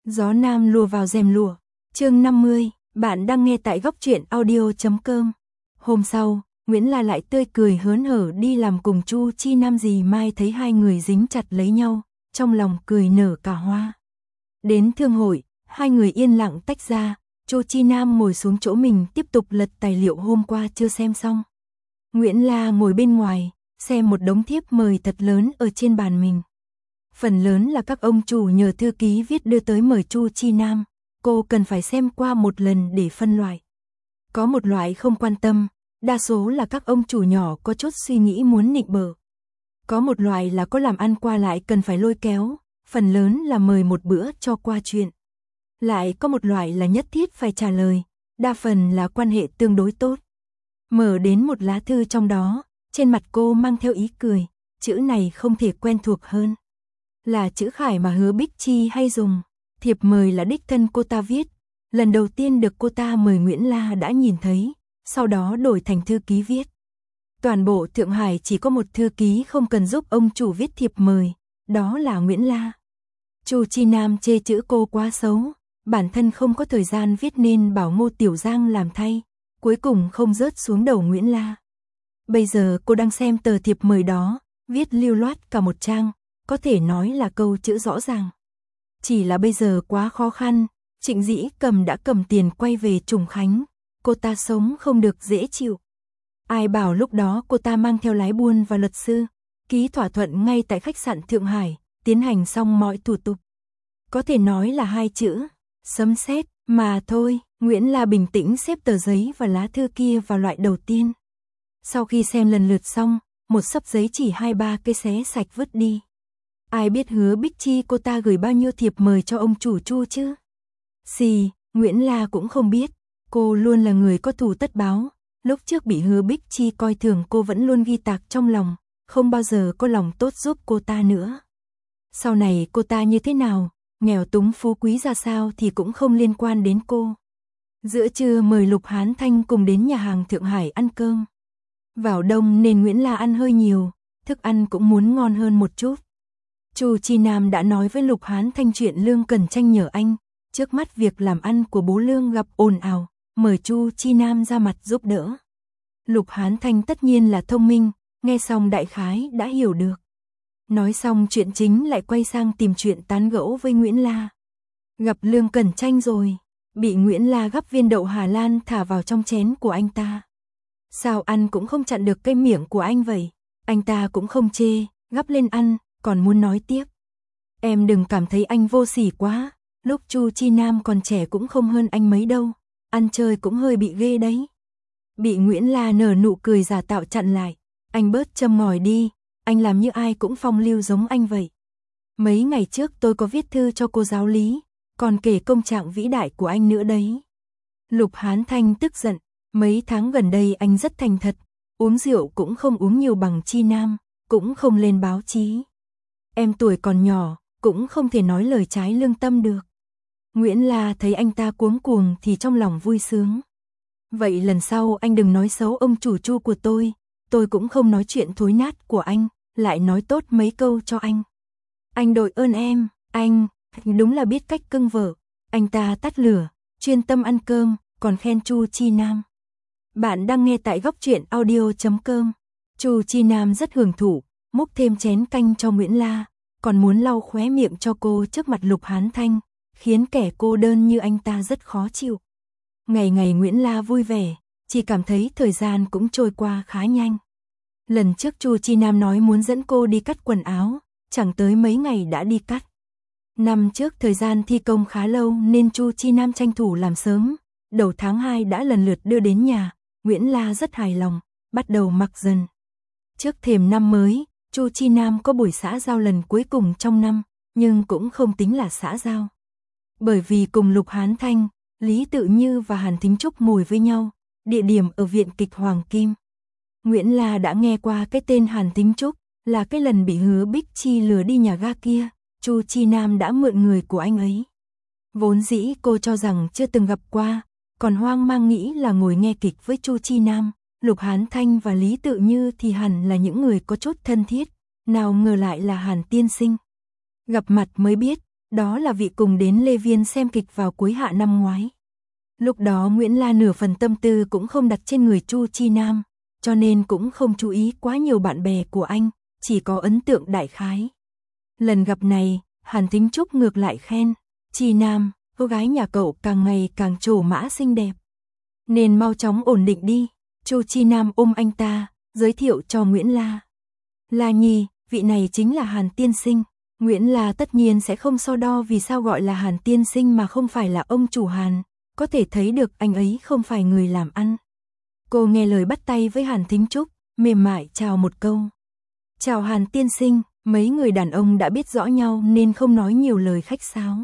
Gió nam lùa vào rèm lụa. Chương 50, bạn đang nghe tại góc truyện audio.com. Hôm sau, Nguyễn La lại tươi cười hớn hở đi làm cùng Chu Chi Nam. Dì Mai thấy hai người dính chặt lấy nhau, trong lòng cười nở cả hoa. Đến thương hội, hai người yên lặng tách ra, Chu Chi Nam ngồi xuống chỗ mình tiếp tục lật tài liệu hôm qua chưa xem xong. Nguyễn La ngồi bên ngoài, xem một đống thiếp mời thật lớn ở trên bàn mình. Phần lớn là các ông chủ nhờ thư ký viết đưa tới mời Chu Chi Nam, cô cần phải xem qua một lần để phân loại. Có một loại không quan tâm, đa số là các ông chủ nhỏ có chút suy nghĩ muốn nịnh bợ. Có một loại là có làm ăn qua lại cần phải lôi kéo, phần lớn là mời một bữa cho qua chuyện. Lại có một loại là nhất thiết phải trả lời, đa phần là quan hệ tương đối tốt. Mở đến một lá thư trong đó, trên mặt cô mang theo ý cười, chữ này không thể quen thuộc hơn. Là chữ Khải mà Hứa Bích Chi hay dùng, thiệp mời là đích thân cô ta viết. Lần đầu tiên được cô ta mời Nguyễn La đã nhìn thấy, sau đó đổi thành thư ký viết. Toàn bộ Thượng Hải chỉ có một thư ký không cần giúp ông chủ viết thiệp mời, đó là Nguyễn La. Chu Chi Nam chê chữ cô quá xấu, bản thân không có thời gian viết nên bảo Ngô Tiểu Giang làm thay, cuối cùng không rớt xuống đầu Nguyễn La. Bây giờ cô đang xem tờ thiệp mời đó, viết lưu loát cả một trang, có thể nói là câu chữ rõ ràng. Chỉ là bây giờ quá khó khăn, Trịnh Dĩ Cầm đã cầm tiền quay về Trùng Khánh, cô ta sống không được dễ chịu. Ai bảo lúc đó cô ta mang theo lái buôn và luật sư, ký thỏa thuận ngay tại khách sạn Thượng Hải, tiến hành xong mọi thủ tục. Có thể nói là hai chữ, sấm sét mà thôi. Nguyễn La bình tĩnh xếp tờ giấy và lá thư kia vào loại đầu tiên. Sau khi xem lần lượt xong, một xấp giấy chỉ 2-3 cây xé sạch vứt đi. Ai biết Hứa Bích Chi cô ta gửi bao nhiêu thiệp mời cho ông chủ Chu chứ? Xì, Nguyễn La cũng không biết, cô luôn là người có thù tất báo. Lúc trước bị Hứa Bích Chi coi thường cô vẫn luôn ghi tạc trong lòng, không bao giờ có lòng tốt giúp cô ta nữa. Sau này cô ta như thế nào, nghèo túng phú quý ra sao thì cũng không liên quan đến cô. Giữa trưa mời Lục Hán Thanh cùng đến nhà hàng Thượng Hải ăn cơm. Vào đông nên Nguyễn La ăn hơi nhiều, thức ăn cũng muốn ngon hơn một chút. Chu Chi Nam đã nói với Lục Hán Thanh chuyện Lương cần tranh nhờ anh, trước mắt việc làm ăn của bố Lương gặp ồn ào, mời Chu Chi Nam ra mặt giúp đỡ. Lục Hán Thanh tất nhiên là thông minh, nghe xong đại khái đã hiểu được. Nói xong chuyện chính lại quay sang tìm chuyện tán gẫu với Nguyễn La. Gặp Lương Cẩn Tranh rồi, bị Nguyễn La gắp viên đậu Hà Lan thả vào trong chén của anh ta. Sao ăn cũng không chặn được cái miệng của anh vậy? Anh ta cũng không chê, gắp lên ăn, còn muốn nói tiếp. Em đừng cảm thấy anh vô sỉ quá, lúc Chu Chi Nam còn trẻ cũng không hơn anh mấy đâu, ăn chơi cũng hơi bị ghê đấy. Bị Nguyễn La nở nụ cười giả tạo chặn lại, anh bớt châm ngòi đi, anh làm như ai cũng phong lưu giống anh vậy. Mấy ngày trước tôi có viết thư cho cô giáo lý, còn kể công trạng vĩ đại của anh nữa đấy. Lục Hán Thanh tức giận, mấy tháng gần đây anh rất thành thật, uống rượu cũng không uống nhiều bằng Chi Nam, cũng không lên báo chí. Em tuổi còn nhỏ, cũng không thể nói lời trái lương tâm được. Nguyễn La thấy anh ta cuống cuồng thì trong lòng vui sướng. Vậy lần sau anh đừng nói xấu ông chủ Chu của tôi cũng không nói chuyện thối nát của anh, lại nói tốt mấy câu cho anh. Anh đội ơn em, anh, đúng là biết cách cưng vợ. Anh ta tắt lửa, chuyên tâm ăn cơm, còn khen Chu Chi Nam. Bạn đang nghe tại góc truyện audio.com. Chu Chi Nam rất hưởng thụ, múc thêm chén canh cho Nguyễn La, còn muốn lau khóe miệng cho cô trước mặt Lục Hán Thanh, khiến kẻ cô đơn như anh ta rất khó chịu. Ngày ngày Nguyễn La vui vẻ, chỉ cảm thấy thời gian cũng trôi qua khá nhanh. Lần trước Chu Chi Nam nói muốn dẫn cô đi cắt quần áo, chẳng tới mấy ngày đã đi cắt. Năm trước thời gian thi công khá lâu nên Chu Chi Nam tranh thủ làm sớm, đầu tháng 2 đã lần lượt đưa đến nhà, Nguyễn La rất hài lòng, bắt đầu mặc dần. Trước thềm năm mới, Chu Chi Nam có buổi xã giao lần cuối cùng trong năm, nhưng cũng không tính là xã giao. Bởi vì cùng Lục Hán Thanh, Lý Tự Như và Hàn Thính Trúc ngồi với nhau, địa điểm ở viện kịch Hoàng Kim. Nguyễn La đã nghe qua cái tên Hàn Thính Trúc, là cái lần bị Hứa Bích Chi lừa đi nhà ga kia, Chu Chi Nam đã mượn người của anh ấy. Vốn dĩ cô cho rằng chưa từng gặp qua, còn hoang mang nghĩ là ngồi nghe kịch với Chu Chi Nam, Lục Hán Thanh và Lý Tự Như thì hẳn là những người có chút thân thiết, nào ngờ lại là Hàn tiên sinh. Gặp mặt mới biết, đó là vị cùng đến Lê Viên xem kịch vào cuối hạ năm ngoái. Lúc đó Nguyễn La nửa phần tâm tư cũng không đặt trên người Chu Chi Nam, cho nên cũng không chú ý quá nhiều bạn bè của anh, chỉ có ấn tượng đại khái. Lần gặp này, Hàn Thính Trúc ngược lại khen, Chi Nam, cô gái nhà cậu càng ngày càng trổ mã xinh đẹp. Nên mau chóng ổn định đi. Chu Chi Nam ôm anh ta, giới thiệu cho Nguyễn La. La Nhi, vị này chính là Hàn tiên sinh. Nguyễn La tất nhiên sẽ không so đo vì sao gọi là Hàn tiên sinh mà không phải là ông chủ Hàn, có thể thấy được anh ấy không phải người làm ăn. Cô nghe lời bắt tay với Hàn Thính Trúc, mềm mại chào một câu. Chào Hàn tiên sinh, mấy người đàn ông đã biết rõ nhau nên không nói nhiều lời khách sáo.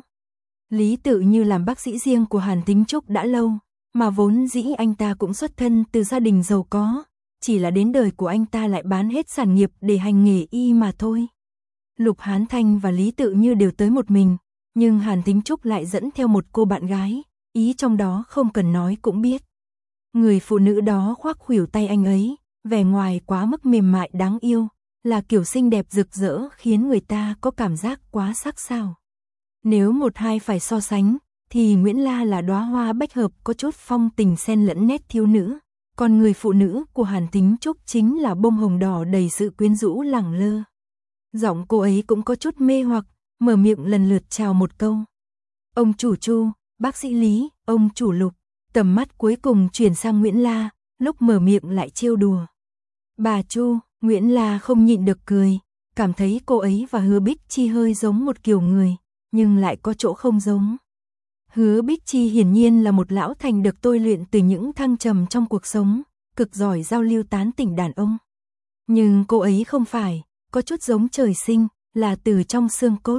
Lý Tự Như làm bác sĩ riêng của Hàn Thính Trúc đã lâu, mà vốn dĩ anh ta cũng xuất thân từ gia đình giàu có, chỉ là đến đời của anh ta lại bán hết sản nghiệp để hành nghề y mà thôi. Lục Hán Thanh và Lý Tự Như đều tới một mình, nhưng Hàn Thính Trúc lại dẫn theo một cô bạn gái, ý trong đó không cần nói cũng biết. Người phụ nữ đó khoác khuỷu tay anh ấy, vẻ ngoài quá mức mềm mại đáng yêu, là kiểu xinh đẹp rực rỡ khiến người ta có cảm giác quá sắc sảo. Nếu một hai phải so sánh, thì Nguyễn La là đóa hoa bách hợp có chút phong tình xen lẫn nét thiếu nữ, còn người phụ nữ của Hàn Thính Trúc chính là bông hồng đỏ đầy sự quyến rũ lẳng lơ. Giọng cô ấy cũng có chút mê hoặc, mở miệng lần lượt chào một câu. Ông chủ Chu, bác sĩ Lý, ông chủ Lục, tầm mắt cuối cùng chuyển sang Nguyễn La, lúc mở miệng lại trêu đùa. Bà Chu, Nguyễn La không nhịn được cười, cảm thấy cô ấy và Hứa Bích Chi hơi giống một kiểu người, nhưng lại có chỗ không giống. Hứa Bích Chi hiển nhiên là một lão thành được tôi luyện từ những thăng trầm trong cuộc sống, cực giỏi giao lưu tán tỉnh đàn ông. Nhưng cô ấy không phải, có chút giống trời sinh, là từ trong xương cốt.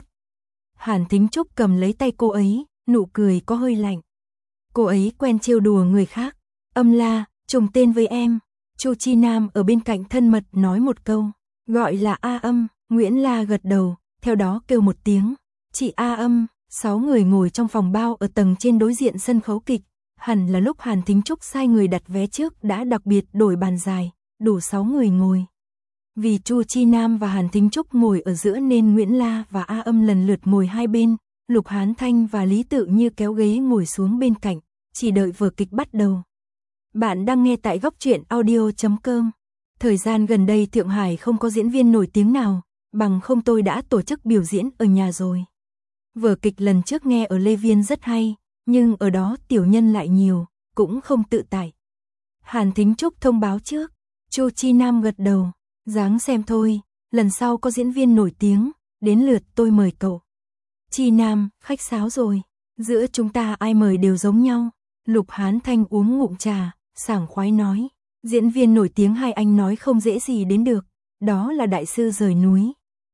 Hàn Thính Trúc cầm lấy tay cô ấy, nụ cười có hơi lạnh. Cô ấy quen trêu đùa người khác. Âm La, trùng tên với em. Chu Chi Nam ở bên cạnh thân mật nói một câu, gọi là A Âm. Nguyễn La gật đầu, theo đó kêu một tiếng, chị A Âm. 6 người ngồi trong phòng bao ở tầng trên đối diện sân khấu kịch, hẳn là lúc Hàn Thính Trúc sai người đặt vé trước đã đặc biệt đổi bàn dài, đủ 6 người ngồi. Vì Chu Chi Nam và Hàn Thính Trúc ngồi ở giữa nên Nguyễn La và A Âm lần lượt ngồi hai bên, Lục Hán Thanh và Lý Tự Như kéo ghế ngồi xuống bên cạnh, chỉ đợi vở kịch bắt đầu. Bạn đang nghe tại góc truyện audio.com. Thời gian gần đây Thượng Hải không có diễn viên nổi tiếng nào, bằng không tôi đã tổ chức biểu diễn ở nhà rồi. Vở kịch lần trước nghe ở Lê Viên rất hay, nhưng ở đó tiểu nhân lại nhiều, cũng không tự tại. Hàn Thính Trúc thông báo trước, Chu Chi Nam gật đầu, dáng xem thôi, lần sau có diễn viên nổi tiếng, đến lượt tôi mời cậu. Chi Nam, khách sáo rồi, giữa chúng ta ai mời đều giống nhau. Lục Hán Thanh uống ngụm trà, sảng khoái nói, diễn viên nổi tiếng hai anh nói không dễ gì đến được, đó là đại sư rời núi.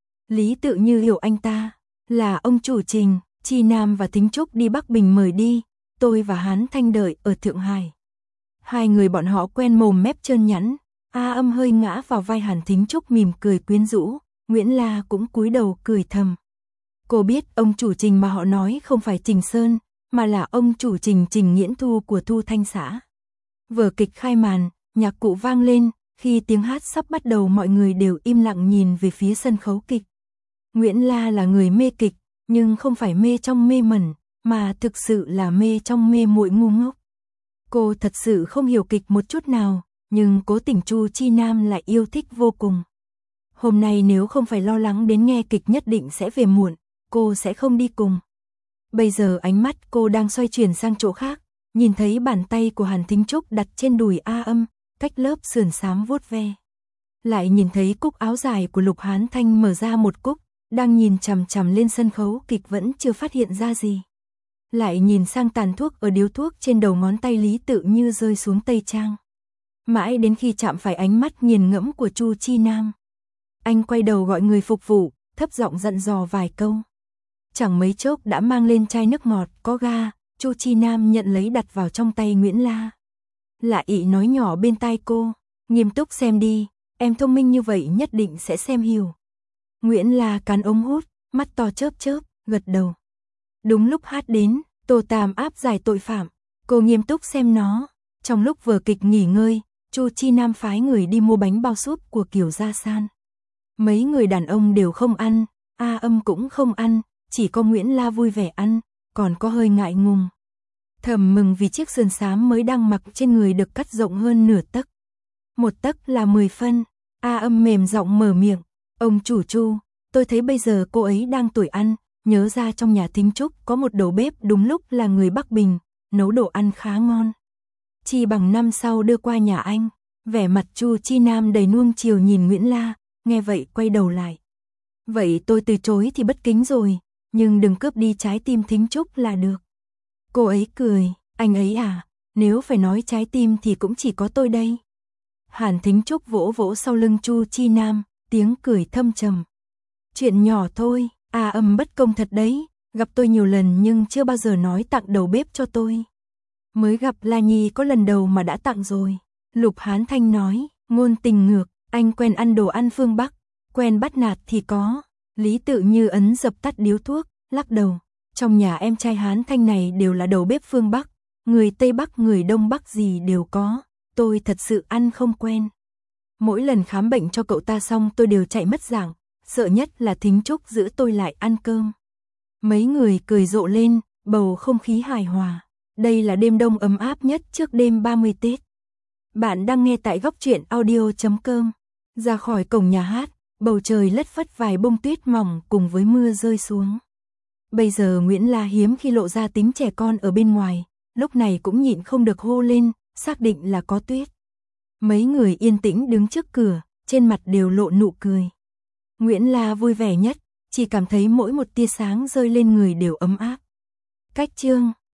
Lý Tự Như hiểu anh ta, là ông chủ Trình, Chi Nam và Thính Trúc đi Bắc Bình mời đi, tôi và Hán Thanh đợi ở Thượng Hải. Hai người bọn họ quen mồm mép trơn nhẵn, A Âm hơi ngã vào vai Hàn Thính Trúc mỉm cười quyến rũ, Nguyễn La cũng cúi đầu cười thầm. Cô biết ông chủ Trình mà họ nói không phải Trình Sơn, mà là ông chủ Trình Trình Nghiễn Thu của Thu Thanh xã. Vở kịch khai màn, nhạc cụ vang lên, khi tiếng hát sắp bắt đầu mọi người đều im lặng nhìn về phía sân khấu kịch. Nguyễn La là người mê kịch, nhưng không phải mê trong mê mẩn, mà thực sự là mê trong mê muội ngu ngốc. Cô thật sự không hiểu kịch một chút nào, nhưng cố tình Chu Chi Nam lại yêu thích vô cùng. Hôm nay nếu không phải lo lắng đến nghe kịch nhất định sẽ về muộn, cô sẽ không đi cùng. Bây giờ ánh mắt cô đang xoay chuyển sang chỗ khác, nhìn thấy bàn tay của Hàn Thính Trúc đặt trên đùi A Âm, cách lớp sườn xám vuốt ve. Lại nhìn thấy cúc áo dài của Lục Hán Thanh mở ra một cúc, đang nhìn chằm chằm lên sân khấu kịch vẫn chưa phát hiện ra gì. Lại nhìn sang tàn thuốc ở điếu thuốc trên đầu ngón tay Lý Tự Như rơi xuống tây trang. Mãi đến khi chạm phải ánh mắt nghiền ngẫm của Chu Chi Nam. Anh quay đầu gọi người phục vụ, thấp giọng dặn dò vài câu. Chẳng mấy chốc đã mang lên chai nước ngọt có ga, Chu Chi Nam nhận lấy đặt vào trong tay Nguyễn La. Lạ ị nói nhỏ bên tai cô, nghiêm túc xem đi, em thông minh như vậy nhất định sẽ xem hiểu. Nguyễn La cắn ống hút, mắt to chớp chớp, gật đầu. Đúng lúc hát đến, Tô Tam áp giải tội phạm, cô nghiêm túc xem nó. Trong lúc vở kịch nghỉ ngơi, Chu Chi Nam phái người đi mua bánh bao súp của Kiều Gia San. Mấy người đàn ông đều không ăn, A Âm cũng không ăn, chỉ có Nguyễn La vui vẻ ăn, còn có hơi ngại ngùng. Thầm mừng vì chiếc sườn xám mới đang mặc trên người được cắt rộng hơn nửa tấc. 1 tấc là 10 phân. A Âm mềm giọng mở miệng, ông chủ Chu, tôi thấy bây giờ cô ấy đang tuổi ăn, nhớ ra trong nhà thính Trúc có một đầu bếp đúng lúc là người Bắc Bình, nấu đồ ăn khá ngon. Chi bằng năm sau đưa qua nhà anh. Vẻ mặt Chu Chi Nam đầy nuông chiều nhìn Nguyễn La, nghe vậy quay đầu lại. Vậy tôi từ chối thì bất kính rồi, nhưng đừng cướp đi trái tim thính Trúc là được. Cô ấy cười, anh ấy à, nếu phải nói trái tim thì cũng chỉ có tôi đây. Hàn Thính Trúc vỗ vỗ sau lưng Chu Chi Nam, tiếng cười thâm trầm. Chuyện nhỏ thôi, A Âm bất công thật đấy, gặp tôi nhiều lần nhưng chưa bao giờ nói tặng đầu bếp cho tôi. Mới gặp La Nhi có lần đầu mà đã tặng rồi. Lục Hán Thanh nói, ngôn tình ngược, anh quen ăn đồ ăn phương Bắc, quen bắt nạt thì có. Lý Tự Như ấn dập tắt điếu thuốc, lắc đầu. Trong nhà em trai Hán Thanh này đều là đầu bếp phương Bắc, người Tây Bắc người Đông Bắc gì đều có, tôi thật sự ăn không quen. Mỗi lần khám bệnh cho cậu ta xong tôi đều chạy mất dạng, sợ nhất là Thính Trúc giữ tôi lại ăn cơm. Mấy người cười rộ lên, bầu không khí hài hòa. Đây là đêm đông ấm áp nhất trước đêm 30 Tết. Bạn đang nghe tại góc truyện audio.com. Ra khỏi cổng nhà hát, bầu trời lất phất vài bông tuyết mỏng cùng với mưa rơi xuống. Bây giờ Nguyễn La hiếm khi lộ ra tính trẻ con ở bên ngoài, lúc này cũng nhịn không được hô lên, xác định là có tuyết. Mấy người yên tĩnh đứng trước cửa, trên mặt đều lộ nụ cười. Nguyễn La vui vẻ nhất, chỉ cảm thấy mỗi một tia sáng rơi lên người đều ấm áp. Cách chương